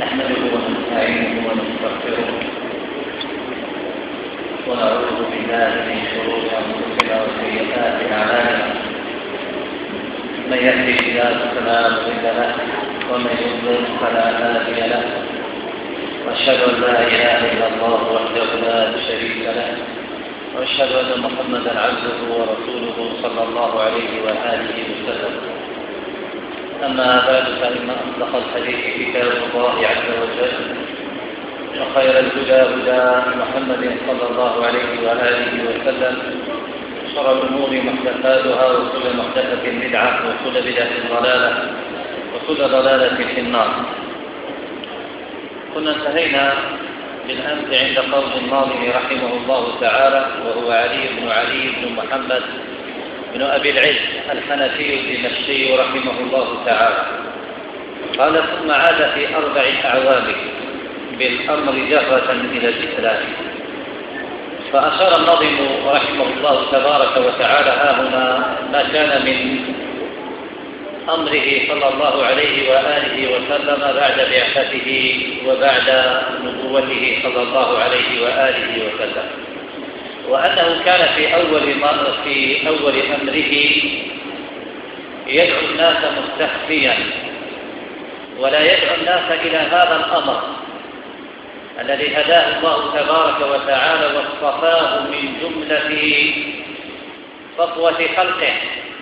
نحمده ونستعينه ونستغفره ونعوذ بالله من شرور انفسنا وسيئات اعمالنا. من يهده الله فلا مضل له ومن يضلل فلا هادي له، واشهد ان لا اله الا الله وحده لا شريك له، واشهد ان محمدا عبده ورسوله صلى الله عليه واله وسلم. أما بعد، فإن أصدق الحديث كتاب الله عز وجل، وخير الهدى هدى محمد صلى الله عليه وآله وسلم، شر الأمور محدثاتها، وكل محدثة بدعة، وكل بدعة ضلالة، وكل ضلالة في النار. كنا انتهينا بالأمس عند قول الناظم رحمه الله تعالى، وهو علي بن محمد بن أبي العز الحنفي الدمشقي رحمه الله تعالى. قال: ثم عاد في 4 أعوام بالأمر جهرة إلى الإسلام. فأشار الناظم رحمه الله تبارك وتعالى هنا ما كان من أمره صلى الله عليه وآله وسلم بعد بعثته وبعد نبوته صلى الله عليه وآله وسلم، وأنه كان في أول أمره يدعو الناس مستخفيا، ولا يدعو الناس إلى هذا الأمر الذي هداه الله تبارك وتعالى واصطفاه من جملة صفوة خلقه،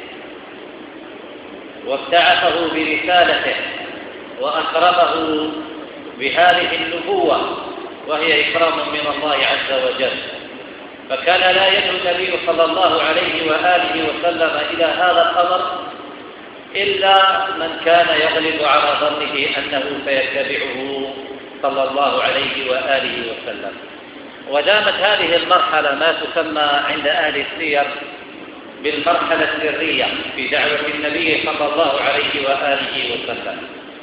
وابتعثه برسالته، وأكرمه بهذه النبوة، وهي إكرام من الله عز وجل. فكان لا يدعو النبي صلى الله عليه وآله وسلم إلى هذا الأمر إلا من كان يغلب على ظنه أنه سيتبعه صلى الله عليه وآله وسلم. ودامت هذه المرحلة ما تسمى عند أهل السير بالمرحلة السرية في دعوة النبي صلى الله عليه وآله وسلم،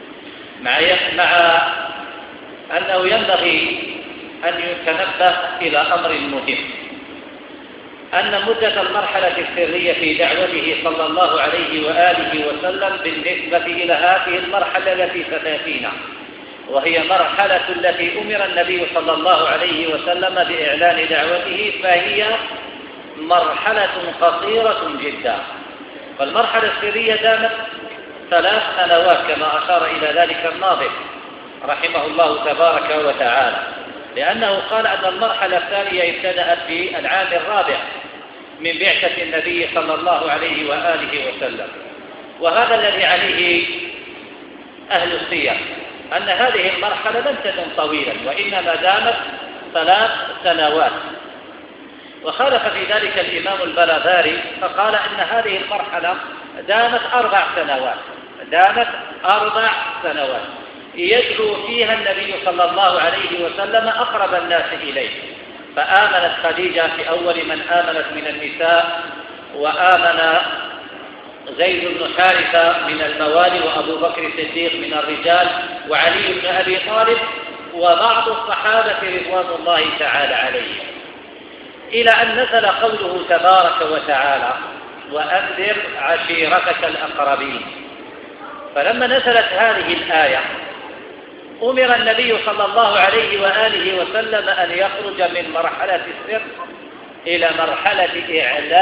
مع أنه ينبغي أن يتنبه إلى أمر مهم، أن مدة المرحلة السرية في دعوته صلى الله عليه وآله وسلم بالنسبة إلى هذه المرحلة التي ستأتينا، وهي مرحلة التي أمر النبي صلى الله عليه وسلم بإعلان دعوته، فهي مرحلة قصيرة جدا. فالمرحلة السرية دامت 3 سنوات كما أشار إلى ذلك الناظم رحمه الله تبارك وتعالى، لأنه قال أن المرحلة الثانية ابتدأت في العام 4 من بعثة النبي صلى الله عليه وآله وسلم. وهذا الذي عليه أهل السير، أن هذه المرحلة لم تكن طويلا، وإنما دامت 3 سنوات. وخالف في ذلك الإمام البلاذاري فقال أن هذه المرحلة دامت 4 سنوات، يدعو فيها النبي صلى الله عليه وسلم أقرب الناس إليه. فآمنت خديجة في أول من آمنت من النساء، وآمن زيد بن حارثة من الموالي، وأبو بكر الصديق من الرجال، وعلي بن أبي طالب، وبعض الصحابة رضوان الله تعالى عليهم، إلى أن نزل قوله تبارك وتعالى: وأنذر عشيرتك الأقربين. فلما نزلت هذه الآية أمر النبي صلى الله عليه وآله وسلم أن يخرج من مرحلة السر إلى مرحلة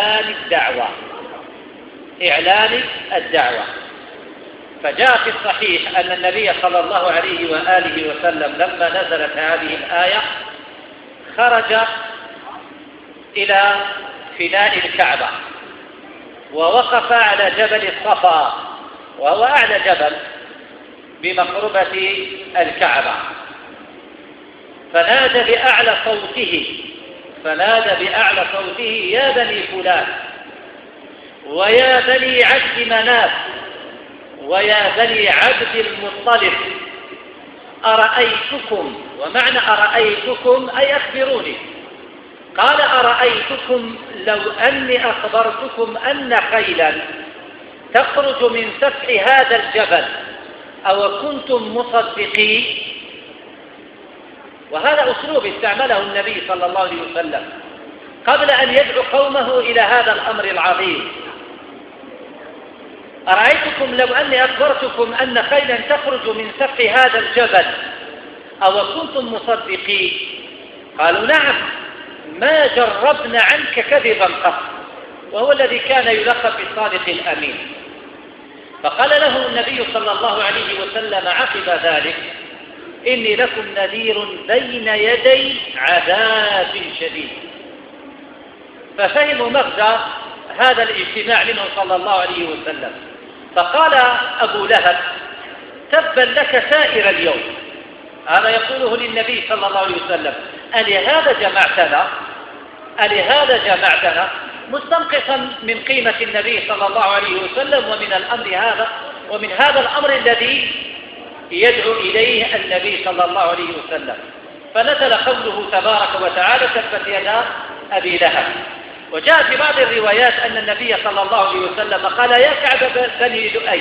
إعلان الدعوة. فجاء في الصحيح أن النبي صلى الله عليه وآله وسلم لما نزلت هذه الآية خرج إلى فناء الكعبة، ووقف على جبل الصفا، وهو أعلى جبل بمقربة الكعبة، فنادى بأعلى صوته: يا بني فلان، ويا بني عبد مناف، ويا بني عبد المطلب، أرأيتكم. ومعنى أرأيتكم أي أخبروني. قال: أرأيتكم لو أني أخبرتكم أن خيلا تخرج من سفح هذا الجبل، أو كنتم مصدقين؟ وهذا أسلوب استعمله النبي صلى الله عليه وسلم قبل أن يدعو قومه إلى هذا الأمر العظيم. أرأيتكم لو أني أخبرتكم أن خيلا تخرج من سفح هذا الجبل، أو كنتم مصدقين؟ قالوا نعم، ما جربنا عنك كذبا قط، وهو الذي كان يلقب بالصادق الأمين. فقال له النبي صلى الله عليه وسلم عقب ذلك: إني لكم نذير بين يدي عذاب شديد. ففهموا مغزى هذا الاجتماع منه صلى الله عليه وسلم. فقال أبو لهب: تبا لك سائر اليوم. هذا يقوله للنبي صلى الله عليه وسلم: ألهذا جمعتنا مستنقصا من قيمة النبي صلى الله عليه وسلم ومن هذا الأمر الذي يدعو إليه النبي صلى الله عليه وسلم. فنزل قوله تبارك وتعالى: تبت يدا أبي لهب. وجاء في بعض الروايات أن النبي صلى الله عليه وسلم قال: يا كعب بني لؤي،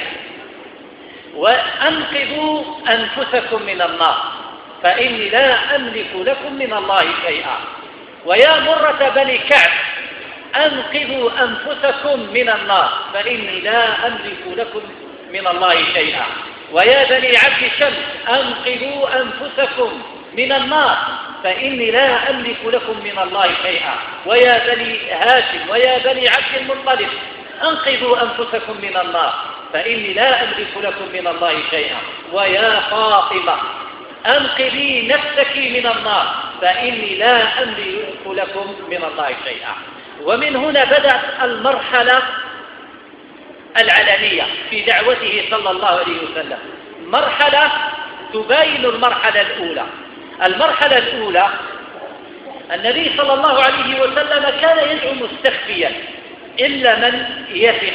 وأنقذوا أنفسكم من النار فإني لا أملك لكم من الله شيئا. ويا مرة بني كعب، أنقذوا أنفسكم من النار فإني لا أملك لكم من الله شيئا. ويا بني عبد شمس، أنقذوا أنفسكم من النار فإني لا أملك لكم من الله شيئا. ويا بني هاشم ويا بني عبد المطلب، أنقذوا أنفسكم من النار فإني لا أملك لكم من الله شيئا. ويا فاطمة، أنقذي نفسك من النار فإني لا أملك لكم من الله شيئا. ومن هنا بدأت المرحلة العلنية في دعوته صلى الله عليه وسلم، مرحلة تباين المرحلة الأولى. المرحلة الأولى النبي صلى الله عليه وسلم كان يدعو مستخفيا إلا من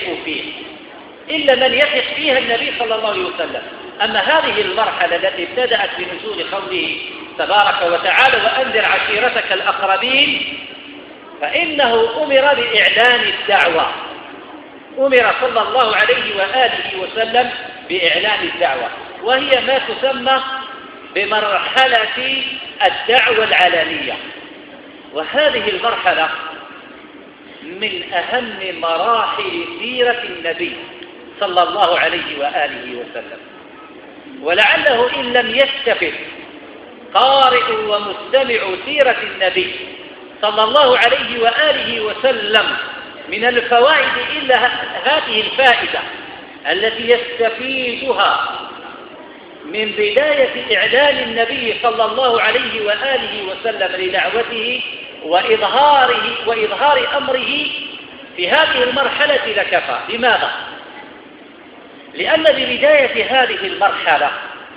يثق فيها النبي صلى الله عليه وسلم. أما هذه المرحلة التي ابتدأت بنزول قوله تبارك وتعالى: وأنذر عشيرتك الأقربين، فإنه أمر بإعلان الدعوة، أمر صلى الله عليه وآله وسلم بإعلان الدعوة، وهي ما تسمى بمرحلة الدعوة العلنية. وهذه المرحلة من أهم مراحل سيرة النبي صلى الله عليه وآله وسلم. ولعله إن لم يستفد قارئ ومستمع سيرة النبي صلى الله عليه وآله وسلم من الفوائد إلا هذه الفائدة التي يستفيدها من بداية إعلان النبي صلى الله عليه وآله وسلم لدعوته وإظهار أمره في هذه المرحلة لكفى. لماذا؟ لأن ببداية هذه المرحلة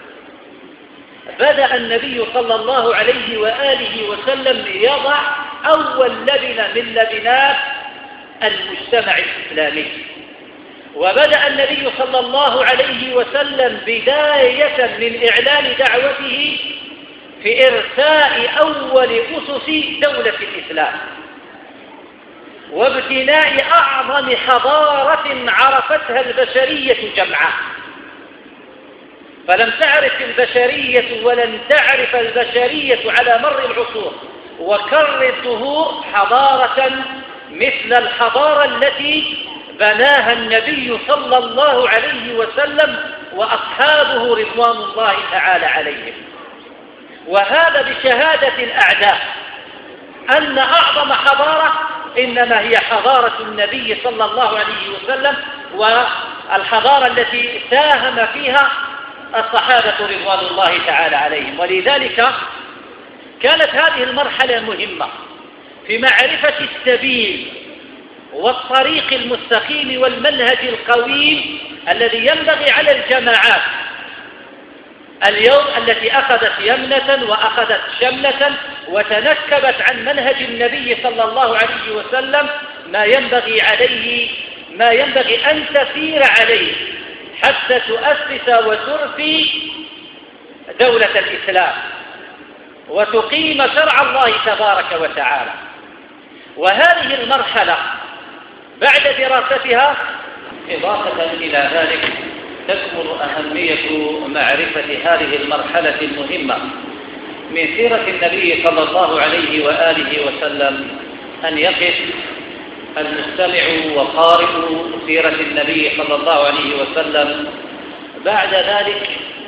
بدأ النبي صلى الله عليه وآله وسلم يضع أول لبنة من لبنات المجتمع الإسلامي. وبدأ النبي صلى الله عليه وسلم بداية من إعلان دعوته في إرساء أول أسس دولة الإسلام وابتناء أعظم حضارة عرفتها البشرية جمعاء. فلم تعرف البشرية ولن تعرف البشرية على مر العصور وكر الدهور حضارة مثل الحضارة التي بناها النبي صلى الله عليه وسلم وأصحابه رضوان الله تعالى عليهم. وهذا بشهادة الأعداء أن أعظم حضارة إنما هي حضارة النبي صلى الله عليه وسلم، والحضارة التي ساهم فيها الصحابة رضوان الله تعالى عليهم. ولذلك كانت هذه المرحلة مهمة في معرفة السبيل والطريق المستقيم والمنهج القويم الذي ينبغي على الجماعات اليوم التي أخذت يمنة وأخذت شملة وتنكبت عن منهج النبي صلى الله عليه وسلم ما ينبغي أن تسير عليه حتى تؤسس وترفي دولة الإسلام وتقيم شرع الله تبارك وتعالى. وهذه المرحلة بعد دراستها إضافة إلى ذلك تكمن أهمية معرفة هذه المرحلة المهمة من سيرة النبي صلى الله عليه وآله وسلم، أن يقف المستمع وقارئ سيرة النبي صلى الله عليه وسلم بعد ذلك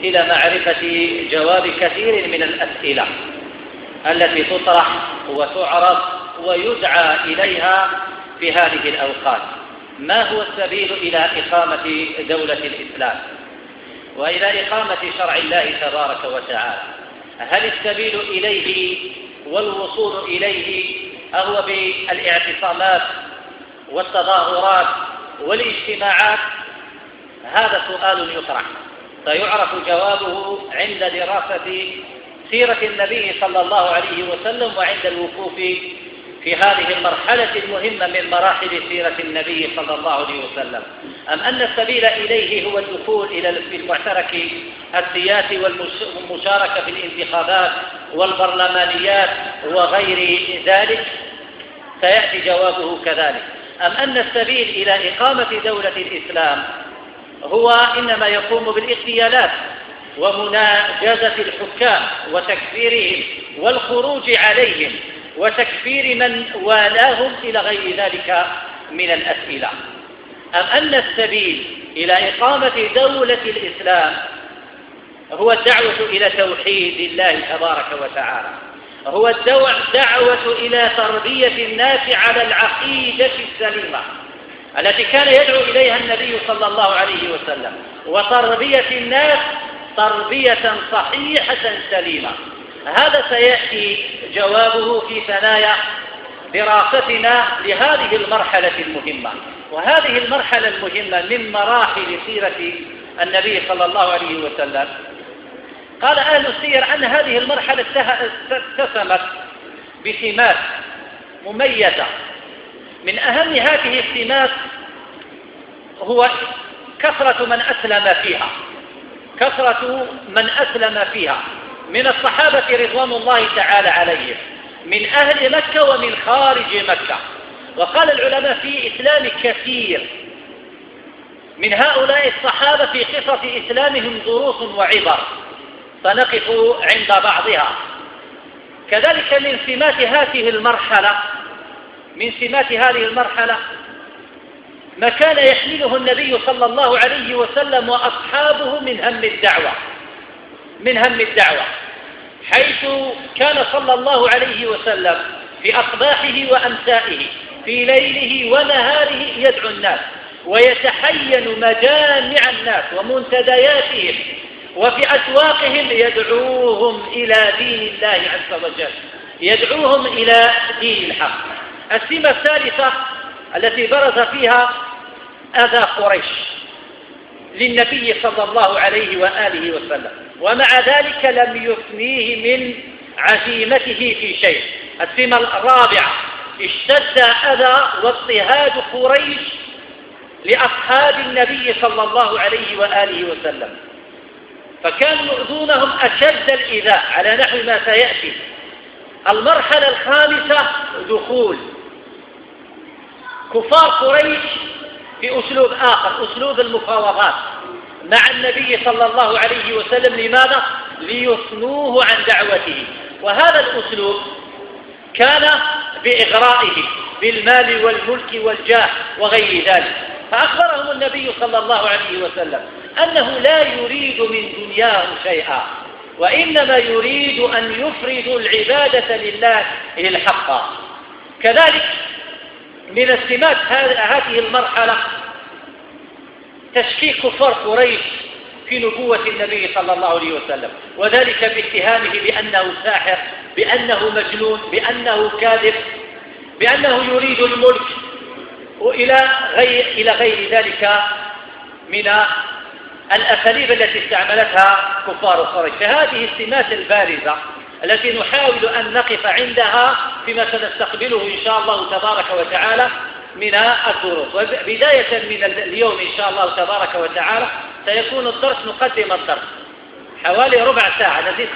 إلى معرفة جواب كثير من الأسئلة التي تطرح وتعرض ويدعى إليها في هذه الأوقات. ما هو السبيل إلى إقامة دولة الإسلام وإلى إقامة شرع الله تبارك وتعالى؟ هل السبيل إليه والوصول إليه هو بالاعتصامات والتظاهرات والاجتماعات؟ هذا سؤال يطرح، فيعرف جوابه عند دراسة سيرة النبي صلى الله عليه وسلم وعند الوقوف في هذه المرحلة المهمة من مراحل سيرة النبي صلى الله عليه وسلم. أم أن السبيل إليه هو الدخول إلى المعترك السياسي والمشاركة في الانتخابات والبرلمانيات وغير ذلك؟ سيأتي جوابه كذلك. أم أن السبيل إلى إقامة دولة الإسلام هو إنما يقوم بالاغتيالات ومناجزة الحكام وتكفيرهم والخروج عليهم وتكفير من والاهم إلى غير ذلك من الأسئلة؟ أم أن السبيل إلى إقامة دولة الإسلام هو الدعوة إلى توحيد الله تبارك وتعالى، هو الدعوة إلى تربية الناس على العقيدة السليمة التي كان يدعو إليها النبي صلى الله عليه وسلم، وتربية الناس تربية صحيحة سليمة؟ هذا سيأتي جوابه في ثنايا دراستنا لهذه المرحلة المهمة. وهذه المرحلة المهمة من مراحل سيرة النبي صلى الله عليه وسلم، قال أهل السير أن هذه المرحلة اتسمت بسمات مميزة. من أهم هذه السمات هو كثرة من أسلم فيها من الصحابة رضوان الله تعالى عليهم، من أهل مكة ومن خارج مكة. وقال العلماء في إسلام كثير من هؤلاء الصحابة في قصص إسلامهم دروس وعبر، فنقف عند بعضها. كذلك من سمات هذه المرحلة ما كان يحمله النبي صلى الله عليه وسلم وأصحابه من هم الدعوة، حيث كان صلى الله عليه وسلم في أصباحه وأمسائه في ليله ونهاره يدعو الناس ويتحين مجامع الناس ومنتدياتهم وفي أسواقهم يدعوهم إلى دين الله عز وجل، يدعوهم إلى دين الحق. السمة الثالثة التي برز فيها أذى قريش للنبي صلى الله عليه وآله وسلم، ومع ذلك لم يثنيه من عزيمته في شيء. السمة الرابعة اشتد أذى واضطهاد قريش لأصحاب النبي صلى الله عليه وآله وسلم، فكانوا يؤذونهم أشد الإيذاء على نحو ما سيأتي. المرحلة الخامسة دخول كفار قريش في أسلوب آخر، أسلوب المفاوضات مع النبي صلى الله عليه وسلم. لماذا؟ ليثنوه عن دعوته. وهذا الأسلوب كان بإغرائه بالمال والملك والجاه وغير ذلك. فأخبرهم النبي صلى الله عليه وسلم أنه لا يريد من دنياه شيئا، وإنما يريد أن يفرد العبادة لله الحق. كذلك من السمات هذه المرحلة تشكيك كفار قريش في نبوة النبي صلى الله عليه وسلم، وذلك باتهامه بأنه ساحر، بأنه مجنون، بأنه كاذب، بأنه يريد الملك، إلى غير ذلك من الأساليب التي استعملتها كفار قريش. فهذه السمات البارزة التي نحاول أن نقف عندها فيما سنستقبله إن شاء الله تبارك وتعالى من الدروس. وبداية من اليوم إن شاء الله تبارك وتعالى سيكون الدرس، نقدم الدرس حوالي ربع ساعة، نزيد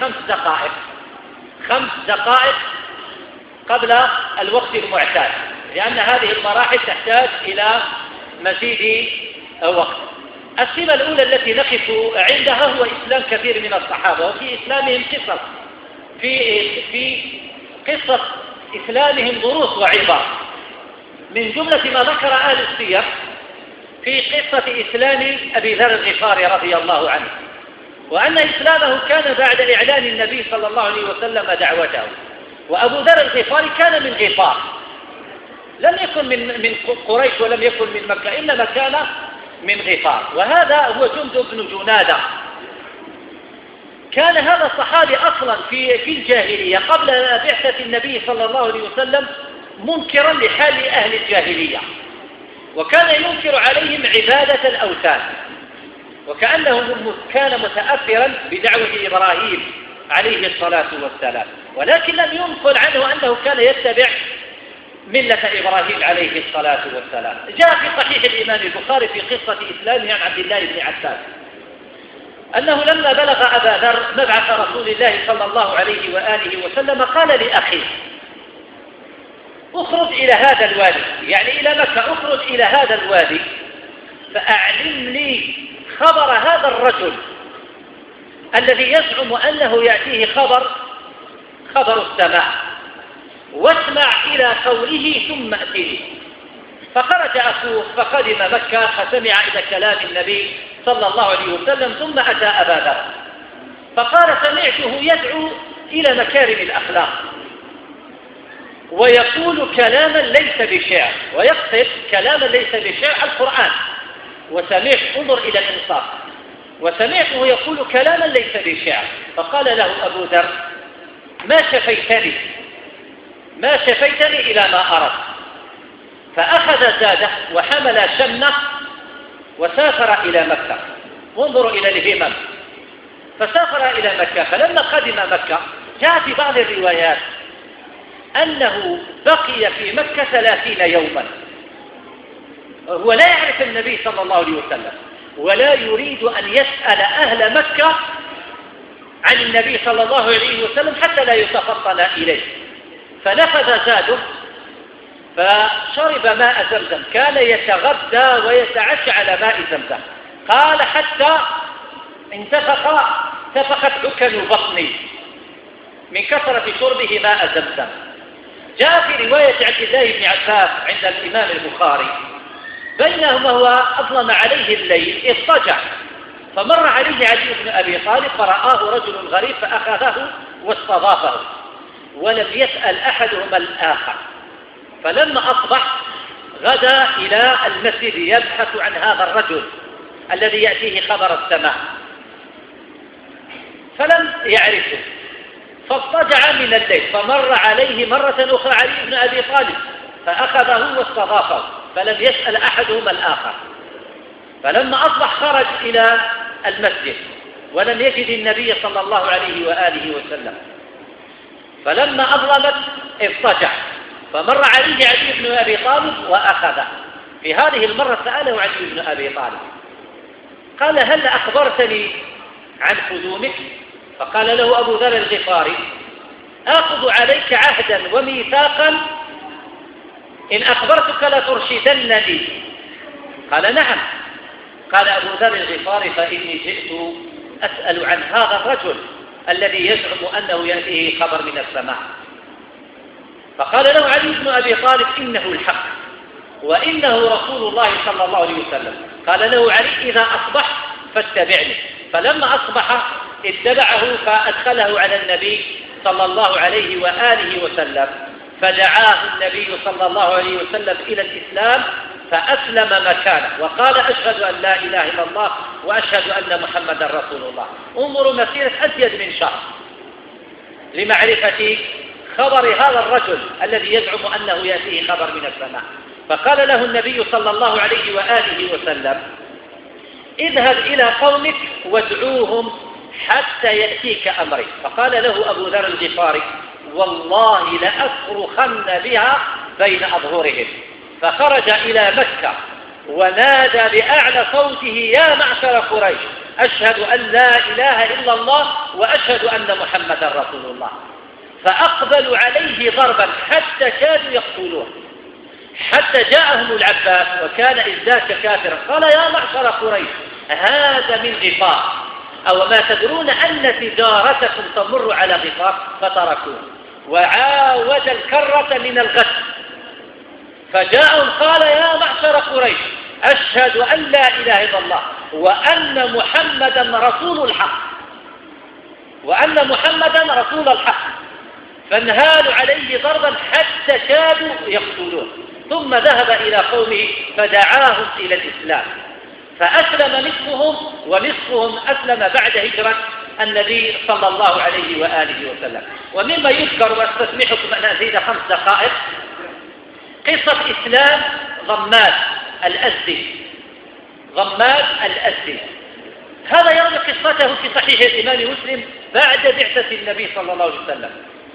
5 دقائق قبل الوقت المعتاد، لأن هذه المراحل تحتاج إلى مزيد وقت. السمة الأولى التي نقف عندها هو إسلام كثير من الصحابة، وفي إسلامهم قصص، في قصة إسلامهم دروس وعبر. من جملة ما ذكر أهل السير في قصة إسلام أبي ذر الغفاري رضي الله عنه، وأن إسلامه كان بعد إعلان النبي صلى الله عليه وسلم دعوته. وأبو ذر الغفاري كان من غفار، لم يكن من قريش ولم يكن من مكة، إنما كان من غفار، وهذا هو جندب بن جنادة. كان هذا الصحابي أصلا في الجاهلية قبل بعثة النبي صلى الله عليه وسلم منكرا لحال أهل الجاهلية، وكان ينكر عليهم عبادة الأوثان، وكأنه كان متأثرا بدعوة إبراهيم عليه الصلاة والسلام، ولكن لم ينقل عنه أنه كان يتبع ملة إبراهيم عليه الصلاة والسلام. جاء في صحيح الإمام البخاري في قصة إسلامه عن عبد الله بن عباس أنه لما بلغ أبا ذر مبعث رسول الله صلى الله عليه وآله وسلم قال لأخيه: اخرج إلى هذا الوادي، يعني إلى مكة، اخرج إلى هذا الوادي فأعلم لي خبر هذا الرجل الذي يزعم أنه يأتيه خبر السماء، واسمع إلى قوله ثم أتني. فخرج أخوه فقدم مكة فسمع إلى كلام النبي صلى الله عليه وسلم، ثم أتى أبا ذر فقال: سمعته يدعو إلى مكارم الأخلاق ويقول كلاما ليس بشعر، ويقصد كلاما ليس بشعر القرآن، وسمعت، انظر إلى الإنصاف، وسمعته يقول كلاما ليس بشعر. فقال له أبو ذر: ما شفيتني إلى ما أردت. فأخذ زاده وحمل شمنه وسافر إلى مكة. وانظروا إلى الهمم، فسافر إلى مكة. فلما قدم مكة جاء في بعض الروايات أنه بقي في مكة 30 يوما، هو لا يعرف النبي صلى الله عليه وسلم ولا يريد أن يسأل أهل مكة عن النبي صلى الله عليه وسلم حتى لا يتفطن إليه. فنفذ زاده فشرب ماء زمزم، كان يتغدى ويتعشى على ماء زمزم. قال: حتى تفخت عكن بطني من كثرة شربه ماء زمزم. جاء في رواية عبد الله بن عباس عند الإمام البخاري: بينما هو أظلم عليه الليل اضطجع، فمر عليه علي بن أبي طالب فرآه رجل غريب فأخذه واستضافه، ولم يسأل أحدهما الآخر. فلما أصبح غدا إلى المسجد يبحث عن هذا الرجل الذي يأتيه خبر السماء، فلم يعرفه، فاضطجع من الليل، فمر عليه مرة أخرى علي بن أبي طالب فأخذه واستضافه، فلم يسأل أحدهما الآخر. فلما أصبح خرج إلى المسجد ولم يجد النبي صلى الله عليه وآله وسلم، فلما أظلمت اضطجع، فمر عليه علي بن أبي طالب وأخذه. في هذه المرة سأله علي بن أبي طالب قال: هل أخبرتني عن قدومك؟ فقال له أبو ذر الغفاري: آخذ عليك عهدا وميثاقا إن أخبرتك لترشدنني. قال: نعم. قال أبو ذر الغفاري: فإني جئت أسأل عن هذا الرجل الذي يزعم أنه يأتيه خبر من السماء. فقال له علي بن أبي طالب: إنه الحق وإنه رسول الله صلى الله عليه وسلم. قال له علي: إذا أصبح فاتبعني. فلما أصبح اتبعه فأدخله على النبي صلى الله عليه وآله وسلم، فدعاه النبي صلى الله عليه وسلم إلى الإسلام فأسلم مكانه وقال: أشهد أن لا إله إلا الله وأشهد أن محمدا رسول الله. انظروا مسيرة أزيد من شهر لمعرفة خبر هذا الرجل الذي يزعم أنه يأتيه خبر من السماء. فقال له النبي صلى الله عليه وآله وسلم: اذهب إلى قومك وادعوهم حتى يأتيك أمري. فقال له أبو ذر الغفاري: والله لأصرخن بها بين أظهرهم. فخرج إلى مكة ونادى بأعلى صوته: يا معشر قريش، أشهد أن لا إله إلا الله وأشهد أن محمدا رسول الله. فأقبلوا عليه ضربا حتى كادوا يقتلوه، حتى جاءهم العباس وكان إذ ذاك كافرا. قال: يا معشر قريش، هذا من غفار، أو ما تدرون أن تجارتكم تمر على غفار؟ فتركوه وعاود الكرة من الغد. فجاءهم قال: يا معشر قريش، أشهد أن لا إله إلا الله وأن محمدا رسول الحق. وأن محمدا رسول الحق، فانهالوا عليه ضربا حتى كادوا يقتلوه، ثم ذهب إلى قومه فدعاهم إلى الإسلام، فأسلم نصفهم ونصفهم أسلم بعد هجرة النبي صلى الله عليه وآله وسلم. ومما يذكر، واستسمحكم أن أزيد 5 دقائق، قصة إسلام غماد الأزدي. غماد الأزدي هذا يروي قصته في صحيح الإمام مسلم بعد بعثة النبي صلى الله عليه وسلم،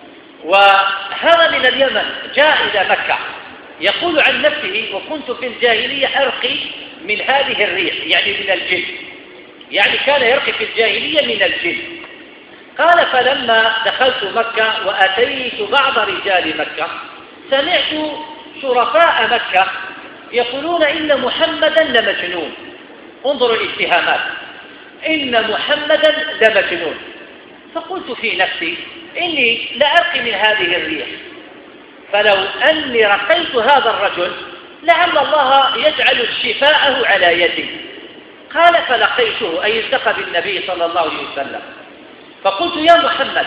وهذا من اليمن جاء إلى مكة، يقول عن نفسه: وكنت في الجاهلية أرقي من هذه الريح، يعني من الجن، يعني كان يرقي في الجاهلية من الجن. قال: فلما دخلت مكة وأتيت بعض رجال مكة سمعت شرفاء مكة يقولون إن محمدا لمجنون. انظروا الاتهامات، إن محمدا لمجنون. فقلت في نفسي: إني لأرقي من هذه الريح، فلو أني رقيت هذا الرجل لعل الله يجعل شفاءه على يدي. قال: فلقيته، أي التقى بالنبي صلى الله عليه وسلم، فقلت: يا محمد،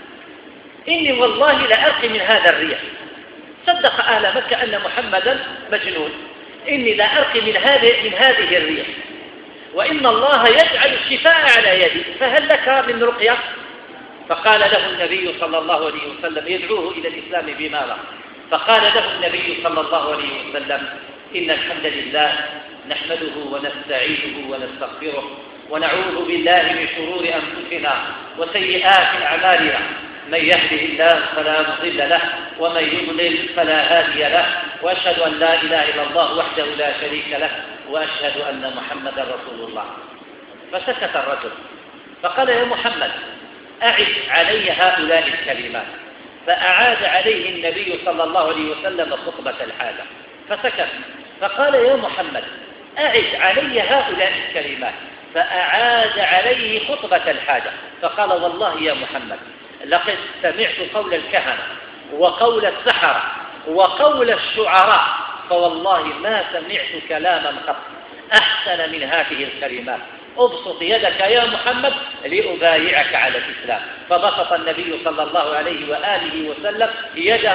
إني والله لأرقي من هذا الريح. صدق أهل مكة أن محمدا مجنون. إني لأرقي من هذه الريح، وإن الله يجعل الشفاء على يدي، فهل لك من رقية؟ فقال له النبي صلى الله عليه وسلم يدعوه إلى الإسلام بماذا؟ فقال له النبي صلى الله عليه وسلم: إن الحمد لله نحمده ونستعينه ونستغفره ونعوذ بالله من شرور أنفسنا وسيئات أعمالنا، من يهده الله فلا مضل له ومن يضلل فلا هادي له، وأشهد أن لا إله إلا الله وحده لا شريك له، وأشهد أن محمدا رسول الله. فسكت الرجل، فقال: يا محمد، أعد علي هؤلاء الكلمات. فأعاد عليه النبي صلى الله عليه وسلم خطبة الحاجة، فسكت. فقال: يا محمد، أعد علي هؤلاء الكلمات. فأعاد عليه خطبة الحاجة، فقال: والله يا محمد، لقد سمعت قول الكهنة وقول السحرة وقول الشعراء، فوالله ما سمعت كلاما قط أحسن من هذه الكلمات. ابسط يدك يا محمد لأبايعك على الإسلام. فبسط النبي صلى الله عليه وآله وسلم يده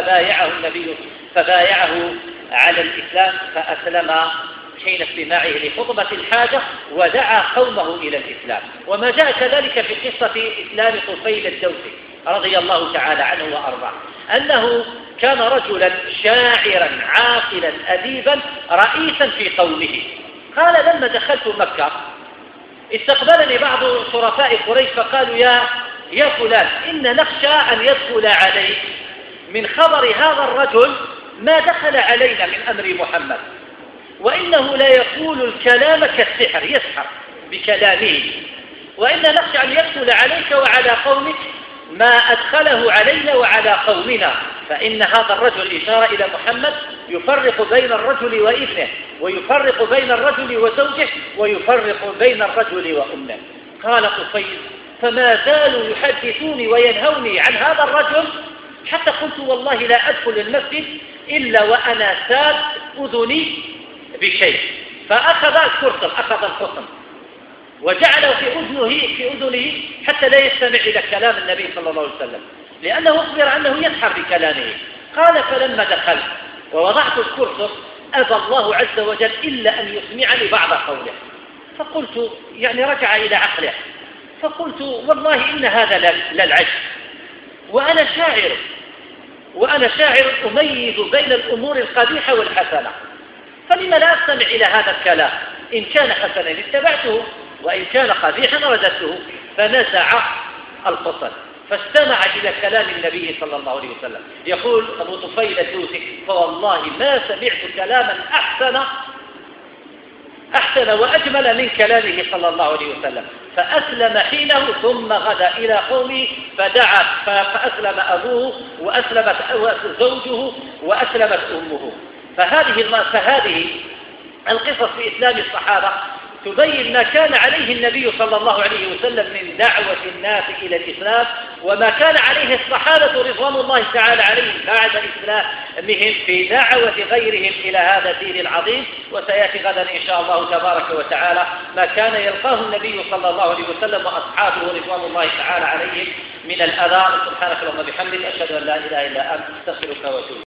فبايعه على الإسلام، فأسلم حين استماعه لخطبة الحاجة ودعا قومه إلى الإسلام. وما جاء كذلك في قصة إسلام طفيل الدوسي رضي الله تعالى عنه وأرضاه، أنه كان رجلا شاعرا عاقلا أديبا رئيسا في قومه. قال: لما دخلت مكة استقبلني بعض شرفاء قريش فقالوا: يا فلان، إن نخشى أن يدخل عليك من خبر هذا الرجل ما دخل علينا من أمر محمد، وإنه لا يقول الكلام كالسحر، يسحر بكلامه، وإن نخشى أن يدخل عليك وعلى قومك ما أدخله علينا وعلى قومنا، فإن هذا الرجل إشارة إلى محمد يفرق بين الرجل وابنه، ويفرق بين الرجل وزوجه، ويفرق بين الرجل وأمه. قال طفيل: فما زالوا يحدثوني وينهوني عن هذا الرجل حتى قلت: والله لا أدخل المسجد إلا وأنا ساد أذني بشيء. فأخذ الحصن وجعله في أذنه حتى لا يستمع إلى كلام النبي صلى الله عليه وسلم، لأنه أخبر أنه يسحر بكلامه. قال: فلما دخلت ووضعت الكرسي أبى الله عز وجل إلا أن يسمعني بعض قوله. فقلت، يعني رجع إلى عقله، فقلت: والله إن هذا للعجب، وأنا شاعر أميز بين الأمور القبيحة والحسنة، فلما لا أستمع إلى هذا الكلام؟ إن كان حسنا اتبعته، وإن كان قبيحا رددته. فنزع القصد فاستمع إلى كلام النبي صلى الله عليه وسلم. يقول أبو طفيل الدوسي: فوالله ما سمعت كلاما أحسن وأجمل من كلامه صلى الله عليه وسلم. فأسلم حينه، ثم غدا إلى قومه فدعا، فأسلم أبوه وأسلمت زوجه وأسلمت أمه. فهذه القصص في إسلام الصحابة تبين ما كان عليه النبي صلى الله عليه وسلم من دعوة الناس إلى الإسلام وما كان عليه الصحابة رضوان الله تعالى عليهم بعد إسلامهم في دعوة غيرهم إلى هذا الدين العظيم. وسيأتي غدا إن شاء الله تبارك وتعالى ما كان يلقاه النبي صلى الله عليه وسلم وأصحابه رضوان الله تعالى عليهم من الأذى. سبحانك اللهم وبحمدك، أشهد أن لا إله إلا أنت، أستغفرك وأتوب